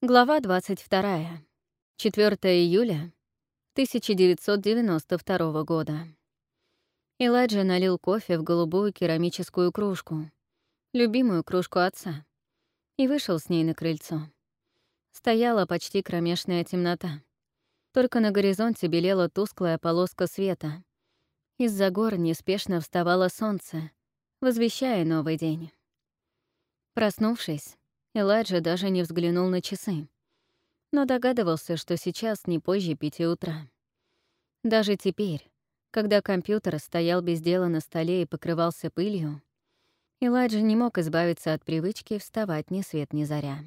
Глава 22. 4 июля 1992 года. Элайджа налил кофе в голубую керамическую кружку, любимую кружку отца, и вышел с ней на крыльцо. Стояла почти кромешная темнота. Только на горизонте белела тусклая полоска света. Из-за гор неспешно вставало солнце, возвещая новый день. Проснувшись, Элайджа даже не взглянул на часы, но догадывался, что сейчас не позже 5 утра. Даже теперь, когда компьютер стоял без дела на столе и покрывался пылью, Элайджа не мог избавиться от привычки вставать ни свет ни заря.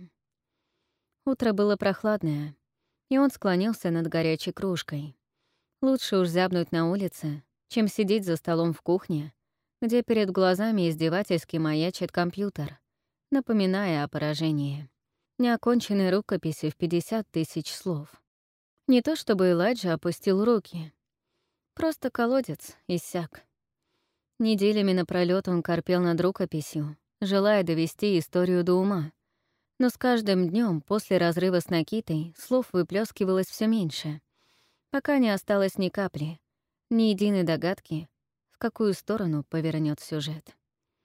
Утро было прохладное, и он склонился над горячей кружкой. Лучше уж зябнуть на улице, чем сидеть за столом в кухне, где перед глазами издевательски маячит компьютер, напоминая о поражении. Неоконченной рукописи в 50 тысяч слов. Не то чтобы Элайджа опустил руки. Просто колодец иссяк. Неделями напролёт он корпел над рукописью, желая довести историю до ума. Но с каждым днем после разрыва с Накитой слов выплескивалось все меньше, пока не осталось ни капли, ни единой догадки, в какую сторону повернет сюжет.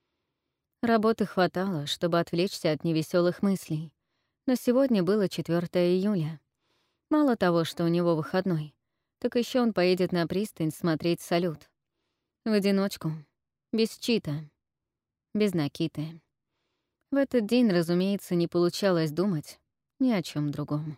Работы хватало, чтобы отвлечься от невеселых мыслей. Но сегодня было 4 июля. Мало того, что у него выходной, так еще он поедет на пристань смотреть салют. В одиночку, без Чита, без Накиты. В этот день, разумеется, не получалось думать ни о чем другом.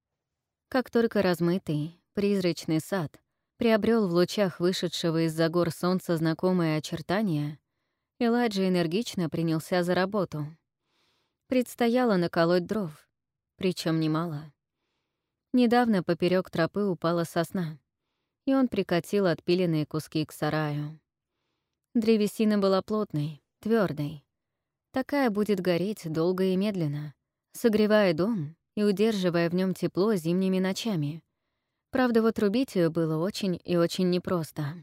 Как только размытый, призрачный сад приобрел в лучах вышедшего из-за гор солнца знакомые очертания, Элайджа энергично принялся за работу. Предстояло наколоть дров, причем немало. Недавно поперек тропы упала сосна, и он прикатил отпиленные куски к сараю. Древесина была плотной, твердой. Такая будет гореть долго и медленно, согревая дом и удерживая в нем тепло зимними ночами. Правда, вот рубить ее было очень и очень непросто.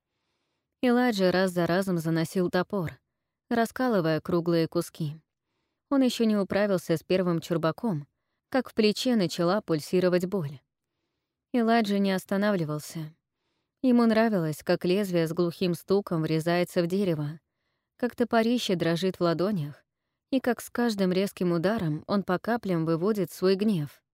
Элайджа раз за разом заносил топор, раскалывая круглые куски. Он еще не управился с первым чурбаком, как в плече начала пульсировать боль. Элайджа не останавливался. Ему нравилось, как лезвие с глухим стуком врезается в дерево, как топорище дрожит в ладонях, и как с каждым резким ударом он по каплям выводит свой гнев.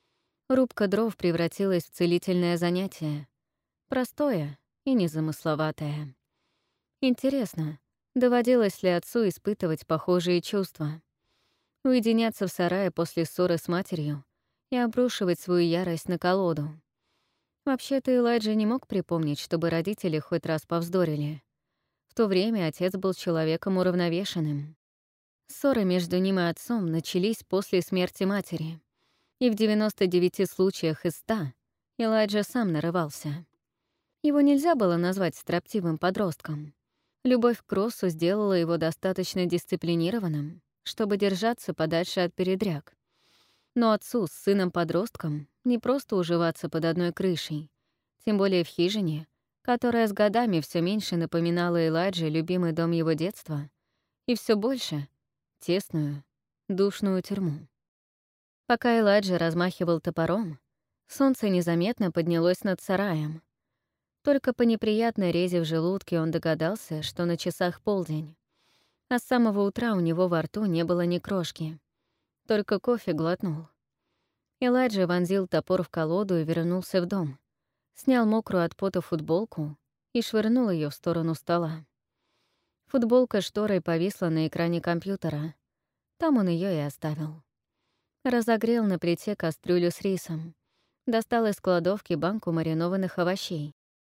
Рубка дров превратилась в целительное занятие. Простое и незамысловатое. Интересно, доводилось ли отцу испытывать похожие чувства? Уединяться в сарае после ссоры с матерью и обрушивать свою ярость на колоду. Вообще-то Элайджа не мог припомнить, чтобы родители хоть раз повздорили. В то время отец был человеком уравновешенным. Ссоры между ним и отцом начались после смерти матери, и в 99 случаях из 100 Элайджа сам нарывался. Его нельзя было назвать строптивым подростком. Любовь к Кроссу сделала его достаточно дисциплинированным, чтобы держаться подальше от передряг. Но отцу с сыном-подростком не просто уживаться под одной крышей, тем более в хижине, которая с годами все меньше напоминала Элайдже любимый дом его детства, и все больше — тесную, душную тюрьму. Пока Элайджа размахивал топором, солнце незаметно поднялось над сараем. Только по неприятной резе в желудке он догадался, что на часах полдень. А с самого утра у него во рту не было ни крошки. Только кофе глотнул. Элайджа вонзил топор в колоду и вернулся в дом. Снял мокрую от пота футболку и швырнул ее в сторону стола. Футболка шторой повисла на экране компьютера. Там он ее и оставил. Разогрел на плите кастрюлю с рисом. Достал из кладовки банку маринованных овощей.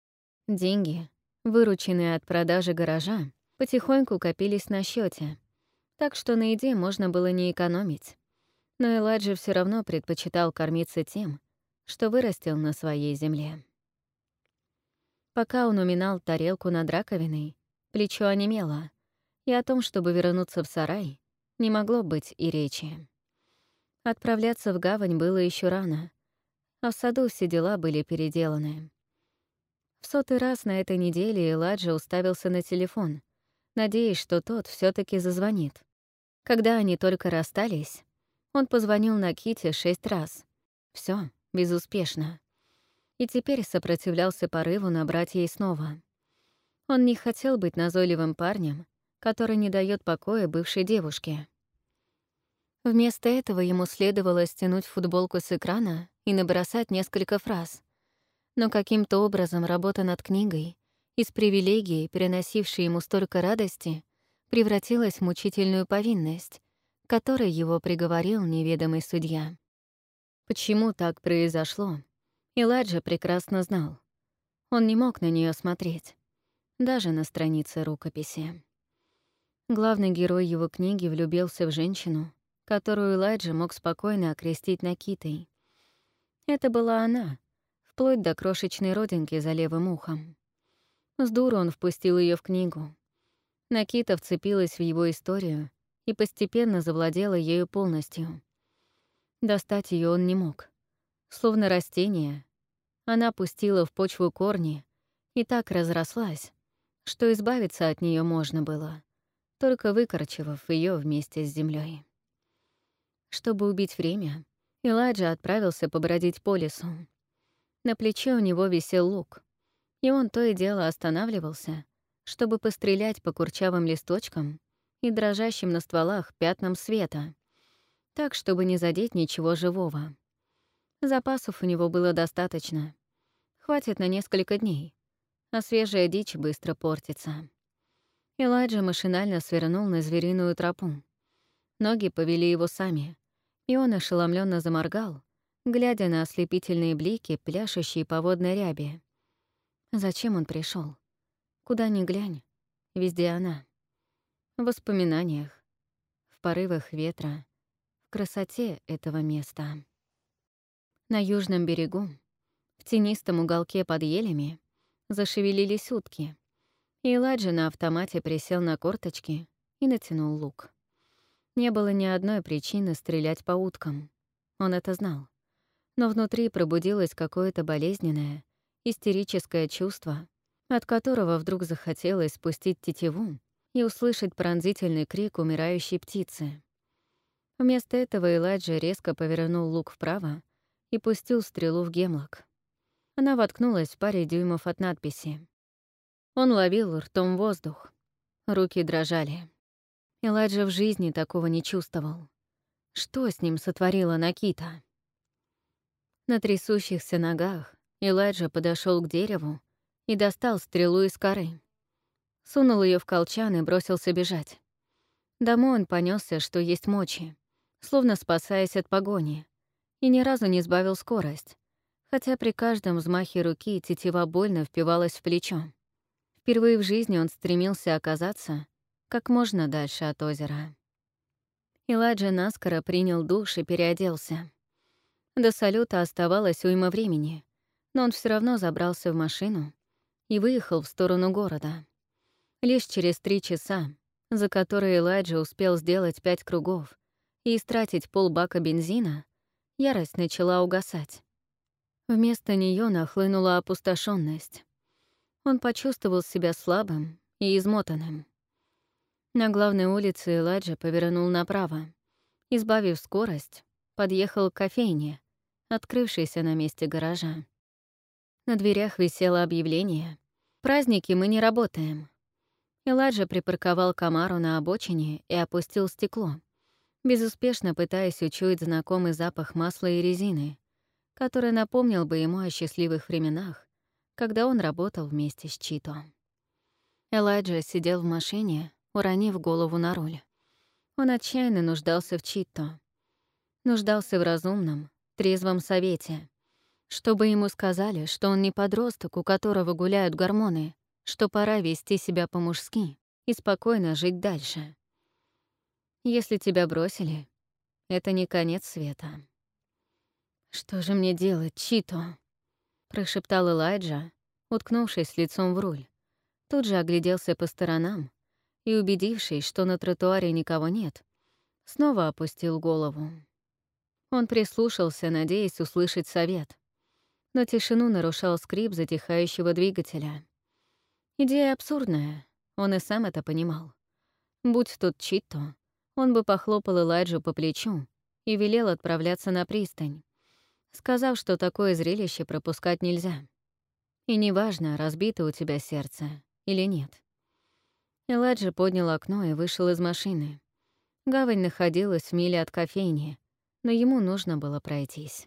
Деньги, вырученные от продажи гаража, потихоньку копились на счете, так что на еде можно было не экономить. Но Элайджа все равно предпочитал кормиться тем, что вырастил на своей земле. Пока он уминал тарелку над раковиной, плечо онемело, и о том, чтобы вернуться в сарай, не могло быть и речи. Отправляться в гавань было еще рано, а в саду все дела были переделаны. В 100-й раз на этой неделе Элайджа уставился на телефон, надеясь, что тот все таки зазвонит. Когда они только расстались, Он позвонил Наките 6 раз. Все, безуспешно. И теперь сопротивлялся порыву набрать ей снова. Он не хотел быть назойливым парнем, который не дает покоя бывшей девушке. Вместо этого ему следовало стянуть футболку с экрана и набросать несколько фраз. Но каким-то образом работа над книгой, из привилегии, переносившей ему столько радости, превратилась в мучительную повинность, к которой его приговорил неведомый судья. Почему так произошло, Элайджа прекрасно знал. Он не мог на нее смотреть, даже на странице рукописи. Главный герой его книги влюбился в женщину, которую Элайджа мог спокойно окрестить Накитой. Это была она, вплоть до крошечной родинки за левым ухом. С дуру он впустил ее в книгу. Накита вцепилась в его историю и постепенно завладела ею полностью. Достать ее он не мог. Словно растение, она пустила в почву корни и так разрослась, что избавиться от нее можно было, только выкорчевав ее вместе с землей. Чтобы убить время, Элайджа отправился побродить по лесу. На плече у него висел лук, и он то и дело останавливался, чтобы пострелять по курчавым листочкам и дрожащим на стволах пятнам света, так, чтобы не задеть ничего живого. Запасов у него было достаточно. Хватит на несколько дней, а свежая дичь быстро портится. Элайджа машинально свернул на звериную тропу. Ноги повели его сами, и он ошеломленно заморгал, глядя на ослепительные блики, пляшущие по водной ряби. Зачем он пришел? Куда ни глянь, везде она. В воспоминаниях, в порывах ветра, в красоте этого места. На южном берегу, в тенистом уголке под елями, зашевелились утки, и Элайджа на автомате присел на корточки и натянул лук. Не было ни одной причины стрелять по уткам. Он это знал. Но внутри пробудилось какое-то болезненное, истерическое чувство, от которого вдруг захотелось спустить тетиву и услышать пронзительный крик умирающей птицы. Вместо этого Элайджа резко повернул лук вправо и пустил стрелу в гемлок. Она воткнулась в паре дюймов от надписи. Он ловил ртом воздух. Руки дрожали. Элайджа в жизни такого не чувствовал. Что с ним сотворила Накита? На трясущихся ногах Элайджа подошел к дереву и достал стрелу из коры. Сунул ее в колчан и бросился бежать. Домой он понесся, что есть мочи, словно спасаясь от погони, и ни разу не сбавил скорость, хотя при каждом взмахе руки тетива больно впивалась в плечо. Впервые в жизни он стремился оказаться как можно дальше от озера. Элайджа наскоро принял душ и переоделся. До салюта оставалось уйма времени, но он все равно забрался в машину и выехал в сторону города. Лишь через 3 часа, за которые Элайджа успел сделать 5 кругов и истратить полбака бензина, ярость начала угасать. Вместо нее нахлынула опустошенность. Он почувствовал себя слабым и измотанным. На главной улице Элайджа повернул направо. Избавив скорость, подъехал к кофейне, открывшейся на месте гаража. На дверях висело объявление: «Праздники мы не работаем». Элайджа припарковал Камару на обочине и опустил стекло, безуспешно пытаясь учуять знакомый запах масла и резины, который напомнил бы ему о счастливых временах, когда он работал вместе с Чито. Элайджа сидел в машине, уронив голову на руль. Он отчаянно нуждался в Чито. Нуждался в разумном, трезвом совете. Чтобы ему сказали, что он не подросток, у которого гуляют гормоны, что пора вести себя по-мужски и спокойно жить дальше. Если тебя бросили, это не конец света. «Что же мне делать, Чито?» — прошептал Элайджа, уткнувшись лицом в руль. Тут же огляделся по сторонам и, убедившись, что на тротуаре никого нет, снова опустил голову. Он прислушался, надеясь услышать совет, но тишину нарушал скрип затихающего двигателя. Идея абсурдная, он и сам это понимал. Будь тут Чито, он бы похлопал Элайджу по плечу и велел отправляться на пристань, сказав, что такое зрелище пропускать нельзя. И неважно, разбито у тебя сердце или нет. Элайджа поднял окно и вышел из машины. Гавань находилась в миле от кофейни, но ему нужно было пройтись.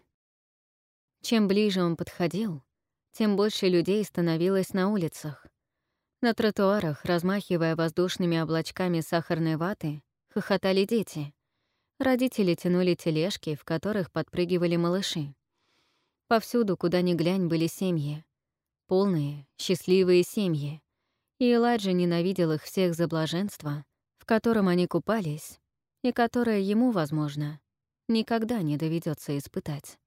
Чем ближе он подходил, тем больше людей становилось на улицах. На тротуарах, размахивая воздушными облачками сахарной ваты, хохотали дети. Родители тянули тележки, в которых подпрыгивали малыши. Повсюду, куда ни глянь, были семьи. Полные, счастливые семьи. И Элайджа ненавидел их всех за блаженство, в котором они купались, и которое ему, возможно, никогда не доведется испытать.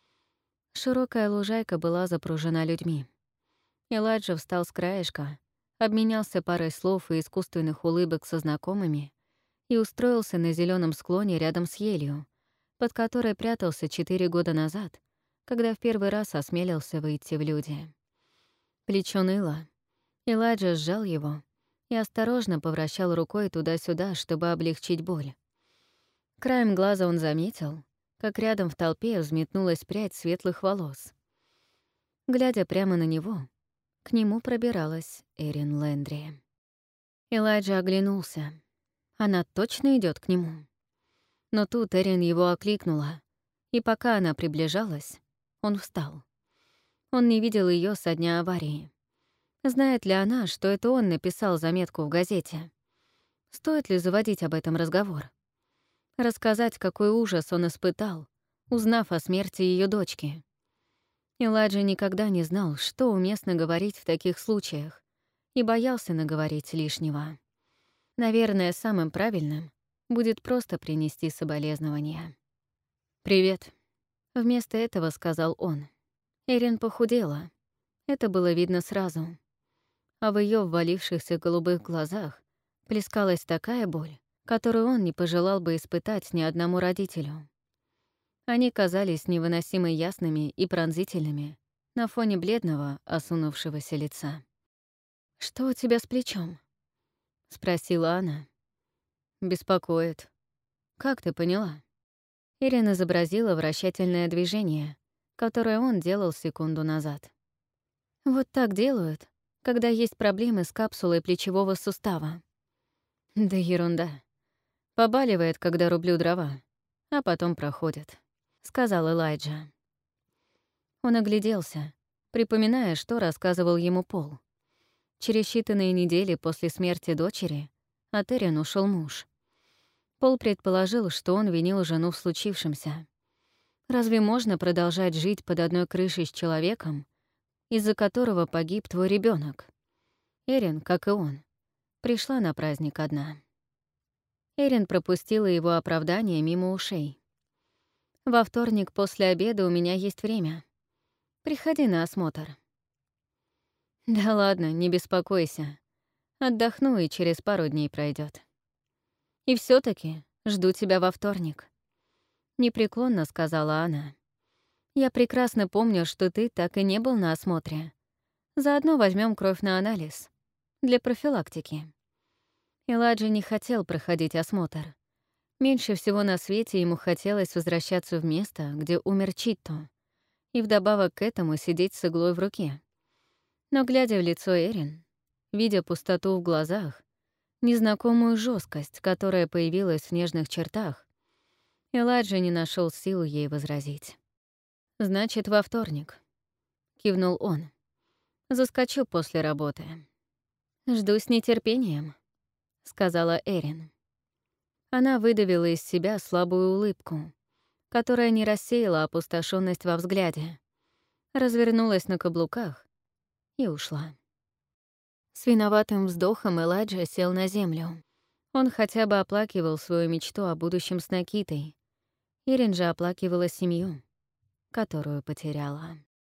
Широкая лужайка была запружена людьми. Элайджа встал с краешка, обменялся парой слов и искусственных улыбок со знакомыми и устроился на зеленом склоне рядом с елью, под которой прятался 4 года назад, когда в первый раз осмелился выйти в люди. Плечо ныло. Элайджа сжал его и осторожно повращал рукой туда-сюда, чтобы облегчить боль. Краем глаза он заметил, как рядом в толпе взметнулась прядь светлых волос. Глядя прямо на него, к нему пробиралась Эрин Лэндри. Элайджа оглянулся. Она точно идет к нему. Но тут Эрин его окликнула, и пока она приближалась, он встал. Он не видел ее со дня аварии. Знает ли она, что это он написал заметку в газете? Стоит ли заводить об этом разговор? Рассказать, какой ужас он испытал, узнав о смерти ее дочки. Элайджа никогда не знал, что уместно говорить в таких случаях, и боялся наговорить лишнего. Наверное, самым правильным будет просто принести соболезнования. «Привет», — вместо этого сказал он. Эрин похудела. Это было видно сразу. А в ее ввалившихся голубых глазах плескалась такая боль, которую он не пожелал бы испытать ни одному родителю. Они казались невыносимо ясными и пронзительными на фоне бледного, осунувшегося лица. «Что у тебя с плечом?» — спросила она. «Беспокоит. Как ты поняла?» Эрин изобразила вращательное движение, которое он делал секунду назад. «Вот так делают, когда есть проблемы с капсулой плечевого сустава». «Да ерунда. Побаливает, когда рублю дрова, а потом проходит», — сказал Элайджа. Он огляделся, припоминая, что рассказывал ему Пол. Через считанные недели после смерти дочери от Эрин ушел муж. Пол предположил, что он винил жену в случившемся. Разве можно продолжать жить под одной крышей с человеком, из-за которого погиб твой ребенок? Эрин, как и он, пришла на праздник одна. Эрин пропустила его оправдание мимо ушей. «Во вторник после обеда у меня есть время. Приходи на осмотр». «Да ладно, не беспокойся. Отдохну, и через пару дней пройдет. И все таки жду тебя во вторник», — непреклонно сказала она. «Я прекрасно помню, что ты так и не был на осмотре. Заодно возьмем кровь на анализ. Для профилактики». Элайджа не хотел проходить осмотр. Меньше всего на свете ему хотелось возвращаться в место, где умер Читто, и вдобавок к этому сидеть с иглой в руке. Но, глядя в лицо Эрин, видя пустоту в глазах, незнакомую жесткость, которая появилась в нежных чертах, Элайджа не нашел сил ей возразить. «Значит, во вторник», — кивнул он. «Заскочу после работы». «Жду с нетерпением», — сказала Эрин. Она выдавила из себя слабую улыбку, которая не рассеяла опустошенность во взгляде, развернулась на каблуках и ушла. С виноватым вздохом Элайджа сел на землю. Он хотя бы оплакивал свою мечту о будущем с Накитой. Эрин же оплакивала семью, которую потеряла.